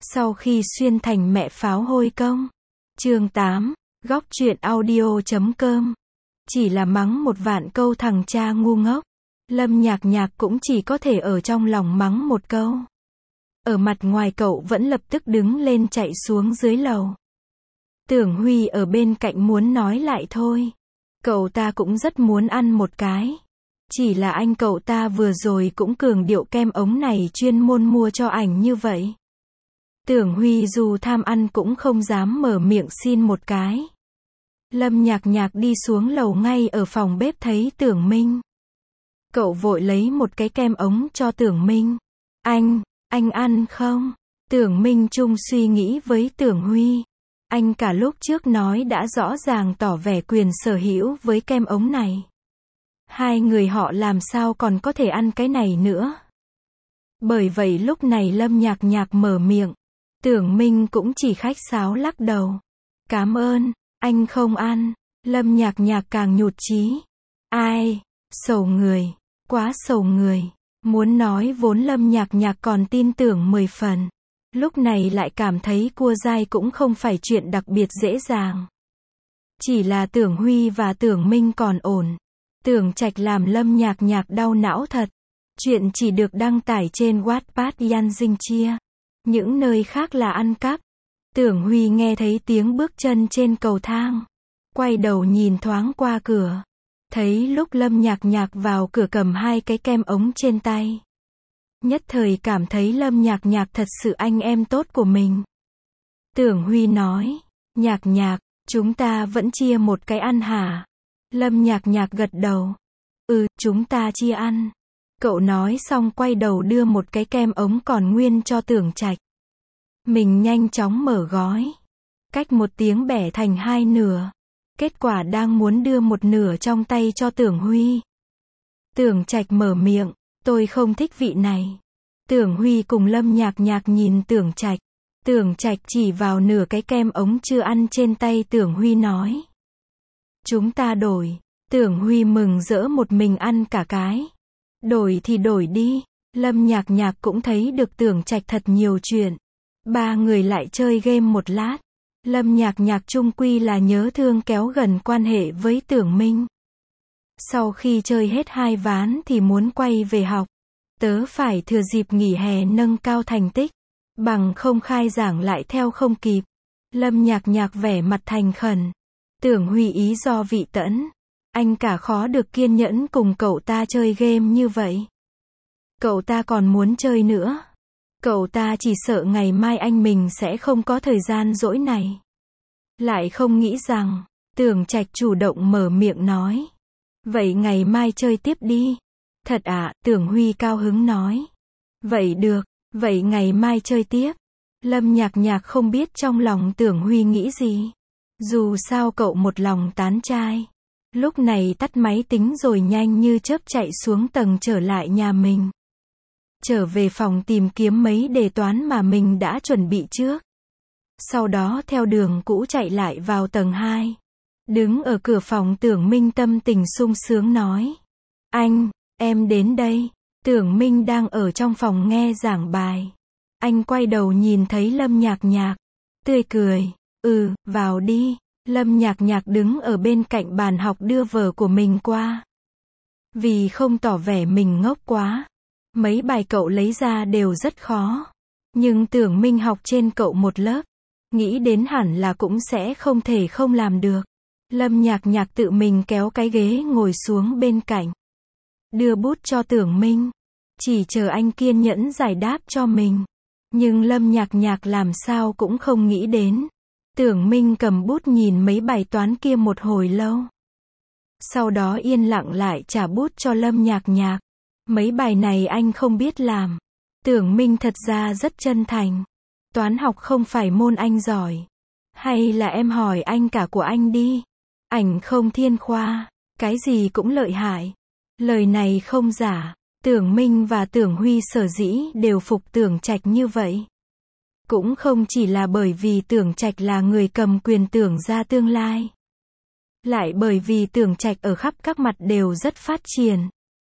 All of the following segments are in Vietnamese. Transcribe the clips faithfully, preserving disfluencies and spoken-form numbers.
Sau khi xuyên thành mẹ pháo hôi công. Chương tám, góc truyện audio chấm com. Chỉ là mắng một vạn câu thằng cha ngu ngốc. Lâm Nhạc Nhạc cũng chỉ có thể ở trong lòng mắng một câu. Ở mặt ngoài cậu vẫn lập tức đứng lên chạy xuống dưới lầu. Tưởng Huy ở bên cạnh muốn nói lại thôi. Cậu ta cũng rất muốn ăn một cái. Chỉ là anh cậu ta vừa rồi cũng cường điệu kem ống này chuyên môn mua cho ảnh như vậy. Tưởng Huy dù tham ăn cũng không dám mở miệng xin một cái. Lâm Nhạc Nhạc đi xuống lầu ngay ở phòng bếp thấy Tưởng Minh. Cậu vội lấy một cái kem ống cho Tưởng Minh. Anh, anh ăn không? Tưởng Minh chung suy nghĩ với Tưởng Huy. Anh cả lúc trước nói đã rõ ràng tỏ vẻ quyền sở hữu với kem ống này. Hai người họ làm sao còn có thể ăn cái này nữa. Bởi vậy lúc này Lâm Nhạc Nhạc mở miệng. Tưởng Minh cũng chỉ khách sáo lắc đầu. Cảm ơn, anh không ăn. Lâm Nhạc Nhạc càng nhụt chí. Ai, sầu người, quá sầu người. Muốn nói vốn Lâm Nhạc Nhạc còn tin tưởng mười phần. Lúc này lại cảm thấy cua dai cũng không phải chuyện đặc biệt dễ dàng. Chỉ là Tưởng Huy và Tưởng Minh còn ổn. Tưởng Trạch làm Lâm Nhạc Nhạc đau não thật. Chuyện chỉ được đăng tải trên Wattpad Yan Dinh Chia. Những nơi khác là ăn cắp. Tưởng Huy nghe thấy tiếng bước chân trên cầu thang. Quay đầu nhìn thoáng qua cửa. Thấy lúc Lâm Nhạc Nhạc vào cửa cầm hai cái kem ống trên tay. Nhất thời cảm thấy Lâm Nhạc Nhạc thật sự anh em tốt của mình. Tưởng Huy nói. Nhạc Nhạc, chúng ta vẫn chia một cái ăn hả? Lâm Nhạc Nhạc gật đầu. Ừ, chúng ta chia ăn. Cậu nói xong quay đầu đưa một cái kem ống còn nguyên cho Tưởng Trạch. Mình nhanh chóng mở gói. Cách một tiếng bẻ thành hai nửa. Kết quả đang muốn đưa một nửa trong tay cho Tưởng Huy. Tưởng Trạch mở miệng. Tôi không thích vị này. Tưởng Huy cùng Lâm Nhạc Nhạc nhìn Tưởng Trạch. Tưởng Trạch chỉ vào nửa cái kem ống chưa ăn trên tay Tưởng Huy nói. Chúng ta đổi. Tưởng Huy mừng rỡ một mình ăn cả cái. Đổi thì đổi đi. Lâm Nhạc Nhạc cũng thấy được Tưởng Trạch thật nhiều chuyện. Ba người lại chơi game một lát. Lâm Nhạc Nhạc chung quy là nhớ thương kéo gần quan hệ với Tưởng Minh. Sau khi chơi hết hai ván thì muốn quay về học. Tớ phải thừa dịp nghỉ hè nâng cao thành tích. Bằng không khai giảng lại theo không kịp. Lâm Nhạc Nhạc vẻ mặt thành khẩn. Tưởng Huy ý do vị tẫn. Anh cả khó được kiên nhẫn cùng cậu ta chơi game như vậy. Cậu ta còn muốn chơi nữa. Cậu ta chỉ sợ ngày mai anh mình sẽ không có thời gian rỗi này. Lại không nghĩ rằng, Tưởng Trạch chủ động mở miệng nói. Vậy ngày mai chơi tiếp đi. Thật ạ, à, Tưởng Huy cao hứng nói. Vậy được, vậy ngày mai chơi tiếp. Lâm Nhạc Nhạc không biết trong lòng Tưởng Huy nghĩ gì. Dù sao cậu một lòng tán trai. Lúc này tắt máy tính rồi nhanh như chớp chạy xuống tầng trở lại nhà mình. Trở về phòng tìm kiếm mấy đề toán mà mình đã chuẩn bị trước. Sau đó theo đường cũ chạy lại vào tầng hai. Đứng ở cửa phòng Tưởng Minh tâm tình sung sướng nói. Anh, em đến đây. Tưởng Minh đang ở trong phòng nghe giảng bài. Anh quay đầu nhìn thấy Lâm Nhạc Nhạc. Tươi cười. Ừ, vào đi. Lâm Nhạc Nhạc đứng ở bên cạnh bàn học đưa vở của mình qua. Vì không tỏ vẻ mình ngốc quá. Mấy bài cậu lấy ra đều rất khó. Nhưng Tưởng Minh học trên cậu một lớp. Nghĩ đến hẳn là cũng sẽ không thể không làm được. Lâm Nhạc Nhạc tự mình kéo cái ghế ngồi xuống bên cạnh. Đưa bút cho Tưởng Minh. Chỉ chờ anh kiên nhẫn giải đáp cho mình. Nhưng Lâm Nhạc Nhạc làm sao cũng không nghĩ đến. Tưởng Minh cầm bút nhìn mấy bài toán kia một hồi lâu. Sau đó yên lặng lại trả bút cho Lâm Nhạc Nhạc. Mấy bài này anh không biết làm. Tưởng Minh thật ra rất chân thành. Toán học không phải môn anh giỏi. Hay là em hỏi anh cả của anh đi. Ảnh không thiên khoa. Cái gì cũng lợi hại. Lời này không giả. Tưởng Minh và Tưởng Huy sở dĩ đều phục Tưởng Trạch như vậy. Cũng không chỉ là bởi vì Tưởng Trạch là người cầm quyền Tưởng ra tương lai. Lại bởi vì Tưởng Trạch ở khắp các mặt đều rất phát triển.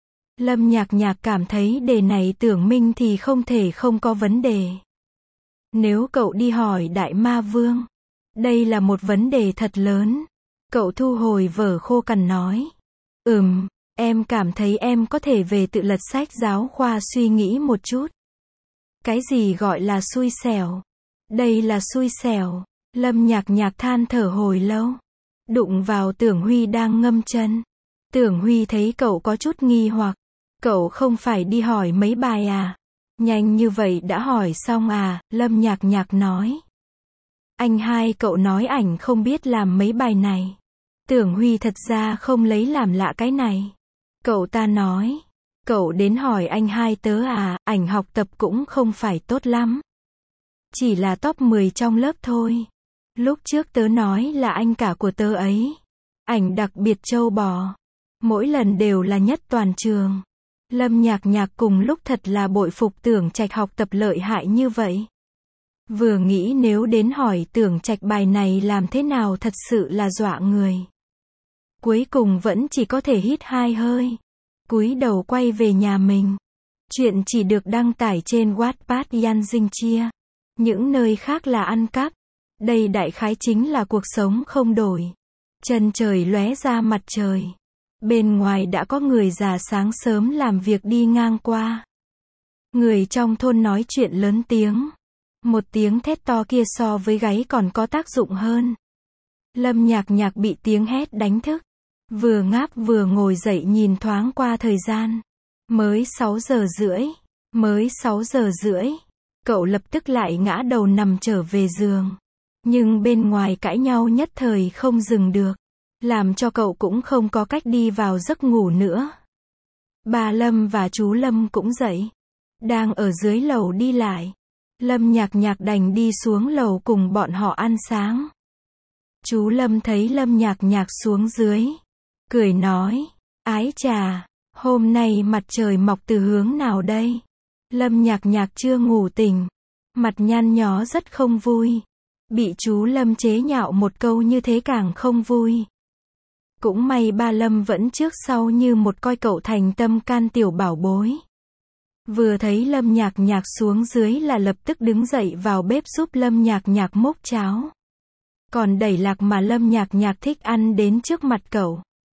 Lâm Nhạc Nhạc cảm thấy đề này Tưởng Minh thì không thể không có vấn đề. Nếu cậu đi hỏi Đại Ma Vương, đây là một vấn đề thật lớn. Cậu thu hồi vở khô cằn nói. Ừm, em cảm thấy em có thể về tự lật sách giáo khoa suy nghĩ một chút. Cái gì gọi là xui xẻo? Đây là xui xẻo. Lâm Nhạc Nhạc than thở hồi lâu. Đụng vào Tưởng Huy đang ngâm chân. Tưởng Huy thấy cậu có chút nghi hoặc. Cậu không phải đi hỏi mấy bài à? Nhanh như vậy đã hỏi xong à? Lâm Nhạc Nhạc nói. Anh hai cậu nói ảnh không biết làm mấy bài này. Tưởng Huy thật ra không lấy làm lạ cái này. Cậu ta nói. Cậu đến hỏi anh hai tớ à? Ảnh học tập cũng không phải tốt lắm. Chỉ là top mười trong lớp thôi. Lúc trước tớ nói là anh cả của tớ ấy. Ảnh đặc biệt trâu bò. Mỗi lần đều là nhất toàn trường. Lâm Nhạc Nhạc cùng lúc thật là bội phục Tưởng Trạch học tập lợi hại như vậy. Vừa nghĩ nếu đến hỏi Tưởng Trạch bài này làm thế nào thật sự là dọa người. Cuối cùng vẫn chỉ có thể hít hai hơi. Cúi đầu quay về nhà mình. Chuyện chỉ được đăng tải trên Wattpad Yan Dinh Chia. Những nơi khác là ăn cắp. Đây đại khái chính là cuộc sống không đổi. Chân trời lóe ra mặt trời. Bên ngoài đã có người già sáng sớm làm việc đi ngang qua. Người trong thôn nói chuyện lớn tiếng. Một tiếng thét to kia so với gáy còn có tác dụng hơn. Lâm Nhạc Nhạc bị tiếng hét đánh thức. Vừa ngáp vừa ngồi dậy nhìn thoáng qua thời gian. Mới sáu giờ rưỡi. Mới sáu giờ rưỡi. Cậu lập tức lại ngã đầu nằm trở về giường. Nhưng bên ngoài cãi nhau nhất thời không dừng được. Làm cho cậu cũng không có cách đi vào giấc ngủ nữa. Bà Lâm và chú Lâm cũng dậy. Đang ở dưới lầu đi lại. Lâm Nhạc Nhạc đành đi xuống lầu cùng bọn họ ăn sáng. Chú Lâm thấy Lâm Nhạc Nhạc xuống dưới. Cười nói. Ái chà, hôm nay mặt trời mọc từ hướng nào đây? Lâm Nhạc Nhạc chưa ngủ tỉnh. Mặt nhăn nhó rất không vui. Bị chú Lâm chế nhạo một câu như thế càng không vui. Cũng may ba Lâm vẫn trước sau như một coi cậu thành tâm can tiểu bảo bối. Vừa thấy Lâm Nhạc Nhạc xuống dưới là lập tức đứng dậy vào bếp giúp Lâm Nhạc Nhạc múc cháo. Còn đẩy lạc mà Lâm Nhạc Nhạc thích ăn đến trước mặt cậu.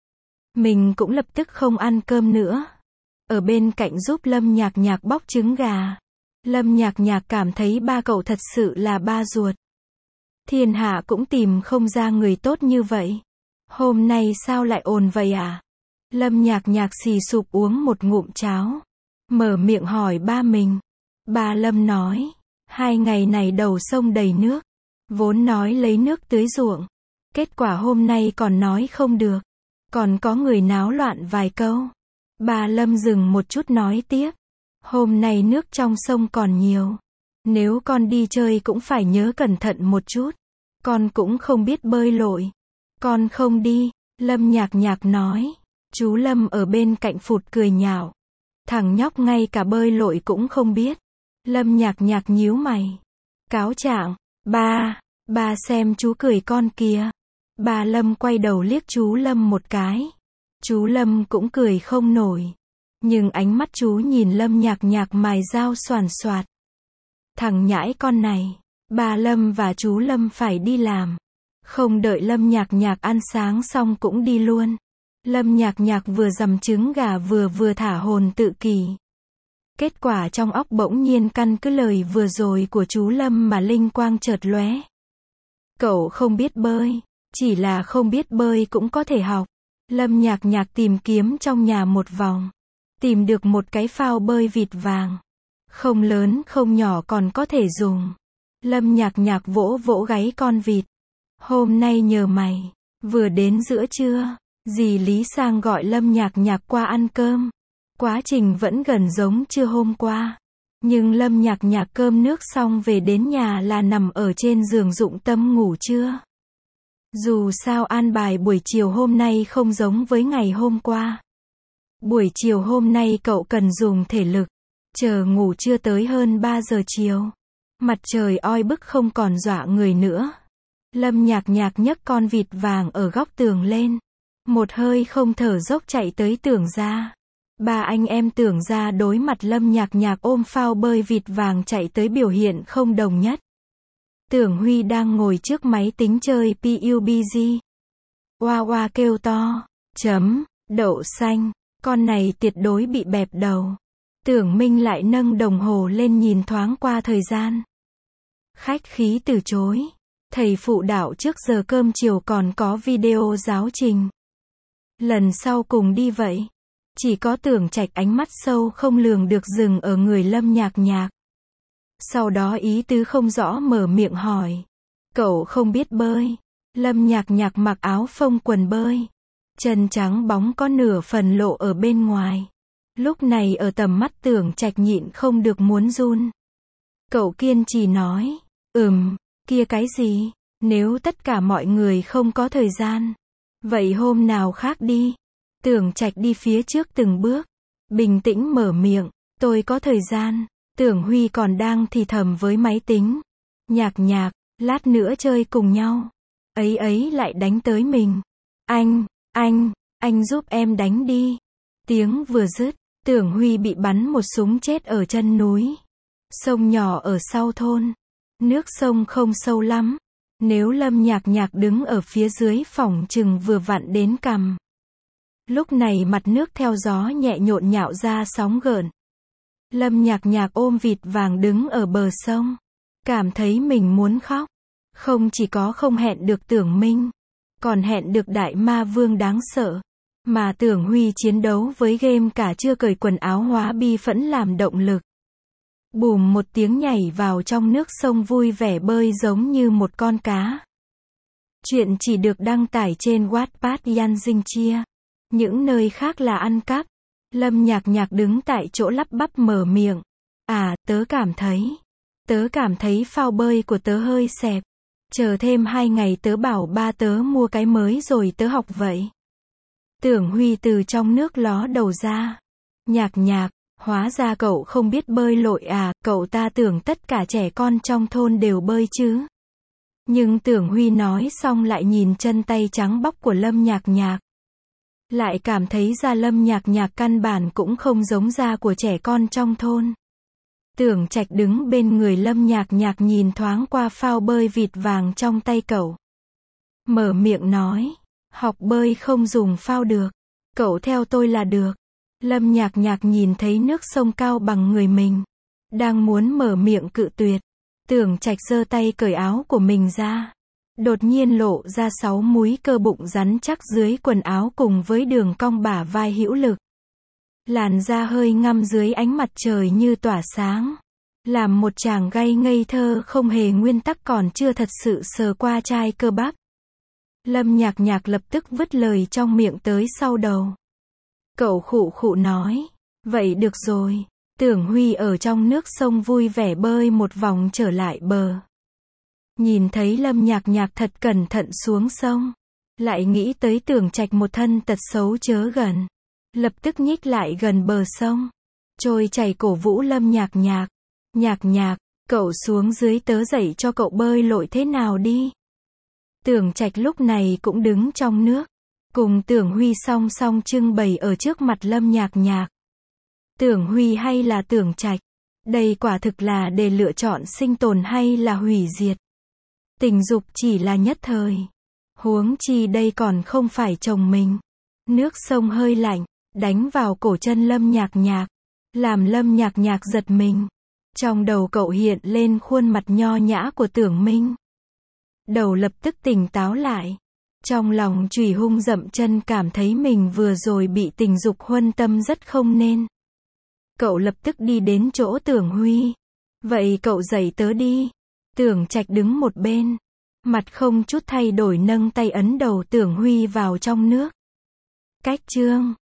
Mình cũng lập tức không ăn cơm nữa. Ở bên cạnh giúp Lâm Nhạc Nhạc bóc trứng gà. Lâm Nhạc Nhạc cảm thấy ba cậu thật sự là ba ruột. Thiên hạ cũng tìm không ra người tốt như vậy. Hôm nay sao lại ồn vậy à? Lâm Nhạc Nhạc xì sụp uống một ngụm cháo. Mở miệng hỏi ba mình. Ba Lâm nói. Hai ngày này đầu sông đầy nước. Vốn nói lấy nước tưới ruộng. Kết quả hôm nay còn nói không được. Còn có người náo loạn vài câu. Ba Lâm dừng một chút nói tiếp. Hôm nay nước trong sông còn nhiều. Nếu con đi chơi cũng phải nhớ cẩn thận một chút. Con cũng không biết bơi lội. Con không đi. Lâm Nhạc Nhạc nói. Chú Lâm ở bên cạnh phụt cười nhạo. Thằng nhóc ngay cả bơi lội cũng không biết. Lâm Nhạc Nhạc nhíu mày. Cáo trạng. Ba. Ba xem chú cười con kìa. Bà Lâm quay đầu liếc chú Lâm một cái. Chú Lâm cũng cười không nổi. Nhưng ánh mắt chú nhìn Lâm Nhạc Nhạc mài dao xoàn xoạt. Thằng nhãi con này. Bà Lâm và chú Lâm phải đi làm. Không đợi Lâm Nhạc Nhạc ăn sáng xong cũng đi luôn. Lâm Nhạc Nhạc vừa dằm trứng gà vừa vừa thả hồn tự kỷ. Kết quả trong óc bỗng nhiên căn cứ lời vừa rồi của chú Lâm mà linh quang chợt lóe. Cậu không biết bơi. Chỉ là không biết bơi cũng có thể học. Lâm Nhạc Nhạc tìm kiếm trong nhà một vòng. Tìm được một cái phao bơi vịt vàng. Không lớn không nhỏ còn có thể dùng. Lâm Nhạc Nhạc vỗ vỗ gáy con vịt. Hôm nay nhờ mày. Vừa đến giữa trưa. Dì Lý Sang gọi Lâm Nhạc Nhạc qua ăn cơm. Quá trình vẫn gần giống trưa hôm qua. Nhưng Lâm Nhạc Nhạc cơm nước xong về đến nhà là nằm ở trên giường dụng tâm ngủ trưa. Dù sao an bài buổi chiều hôm nay không giống với ngày hôm qua. Buổi chiều hôm nay cậu cần dùng thể lực. Chờ ngủ trưa tới hơn ba giờ chiều. Mặt trời oi bức không còn dọa người nữa. Lâm Nhạc Nhạc nhấc con vịt vàng ở góc tường lên. Một hơi không thở dốc chạy tới Tưởng gia. Ba anh em Tưởng gia đối mặt Lâm Nhạc Nhạc ôm phao bơi vịt vàng chạy tới biểu hiện không đồng nhất. Tưởng Huy đang ngồi trước máy tính chơi pê u bê giê. Oa oa kêu to. Chấm, đậu xanh. Con này tuyệt đối bị bẹp đầu. Tưởng Minh lại nâng đồng hồ lên nhìn thoáng qua thời gian. Khách khí từ chối. Thầy phụ đạo trước giờ cơm chiều còn có video giáo trình. Lần sau cùng đi vậy. Chỉ có Tưởng Trạch ánh mắt sâu không lường được dừng ở người Lâm Nhạc Nhạc. Sau đó ý tứ không rõ mở miệng hỏi. Cậu không biết bơi. Lâm Nhạc Nhạc mặc áo phông quần bơi. Chân trắng bóng có nửa phần lộ ở bên ngoài. Lúc này ở tầm mắt Tưởng Trạch nhịn không được muốn run. Cậu kiên trì nói. Ừm, kia cái gì? Nếu tất cả mọi người không có thời gian. Vậy hôm nào khác đi. Tưởng Trạch đi phía trước từng bước. Bình tĩnh mở miệng. Tôi có thời gian. Tưởng Huy còn đang thì thầm với máy tính. Nhạc Nhạc, lát nữa chơi cùng nhau. Ấy ấy lại đánh tới mình. Anh, anh, anh giúp em đánh đi. Tiếng vừa dứt, Tưởng Huy bị bắn một súng chết ở chân núi. Sông nhỏ ở sau thôn. Nước sông không sâu lắm. Nếu Lâm Nhạc Nhạc đứng ở phía dưới phỏng chừng vừa vặn đến cằm. Lúc này mặt nước theo gió nhẹ nhộn nhạo ra sóng gợn. Lâm Nhạc Nhạc ôm vịt vàng đứng ở bờ sông. Cảm thấy mình muốn khóc. Không chỉ có không hẹn được Tưởng Minh. Còn hẹn được đại ma vương đáng sợ. Mà Tưởng Huy chiến đấu với game cả chưa cởi quần áo hóa bi phẫn làm động lực. Bùm một tiếng nhảy vào trong nước sông vui vẻ bơi giống như một con cá. Chuyện chỉ được đăng tải trên Wattpad Yan Dinh Chia. Những nơi khác là ăn cắp. Lâm Nhạc Nhạc đứng tại chỗ lắp bắp mở miệng. À, tớ cảm thấy. Tớ cảm thấy phao bơi của tớ hơi xẹp. Chờ thêm hai ngày tớ bảo ba tớ mua cái mới rồi tớ học vậy. Tưởng Huy từ trong nước ló đầu ra. Nhạc Nhạc, hóa ra cậu không biết bơi lội à, cậu ta tưởng tất cả trẻ con trong thôn đều bơi chứ. Nhưng Tưởng Huy nói xong lại nhìn chân tay trắng bóc của Lâm Nhạc Nhạc. Lại cảm thấy da Lâm Nhạc Nhạc căn bản cũng không giống da của trẻ con trong thôn. Tưởng Trạch đứng bên người Lâm Nhạc Nhạc nhìn thoáng qua phao bơi vịt vàng trong tay cậu. Mở miệng nói, học bơi không dùng phao được. Cậu theo tôi là được. Lâm Nhạc Nhạc nhìn thấy nước sông cao bằng người mình. Đang muốn mở miệng cự tuyệt. Tưởng Trạch giơ tay cởi áo của mình ra. Đột nhiên lộ ra sáu múi cơ bụng rắn chắc dưới quần áo cùng với đường cong bả vai hữu lực. Làn da hơi ngăm dưới ánh mặt trời như tỏa sáng. Làm một chàng gay ngây thơ không hề nguyên tắc còn chưa thật sự sờ qua chai cơ bắp. Lâm Nhạc Nhạc lập tức vứt lời trong miệng tới sau đầu. Cậu khụ khụ nói. Vậy được rồi. Tưởng Huy ở trong nước sông vui vẻ bơi một vòng trở lại bờ. Nhìn thấy Lâm Nhạc Nhạc thật cẩn thận xuống sông. Lại nghĩ tới Tưởng Trạch một thân tật xấu chớ gần. Lập tức nhích lại gần bờ sông. Trôi chảy cổ vũ Lâm Nhạc Nhạc. Nhạc Nhạc, cậu xuống dưới tớ dạy cho cậu bơi lội thế nào đi. Tưởng Trạch lúc này cũng đứng trong nước. Cùng Tưởng Huy song song trưng bày ở trước mặt Lâm Nhạc Nhạc. Tưởng Huy hay là Tưởng Trạch? Đây quả thực là để lựa chọn sinh tồn hay là hủy diệt. Tình dục chỉ là nhất thời. Huống chi đây còn không phải chồng mình. Nước sông hơi lạnh, đánh vào cổ chân Lâm Nhạc Nhạc. Làm Lâm Nhạc Nhạc giật mình. Trong đầu cậu hiện lên khuôn mặt nho nhã của Tưởng Minh. Đầu lập tức tỉnh táo lại. Trong lòng chùy hung dậm chân cảm thấy mình vừa rồi bị tình dục huân tâm rất không nên. Cậu lập tức đi đến chỗ Tưởng Huy. Vậy cậu dạy tớ đi. Tưởng Trạch đứng một bên. Mặt không chút thay đổi nâng tay ấn đầu Tưởng Huy vào trong nước. Cách chương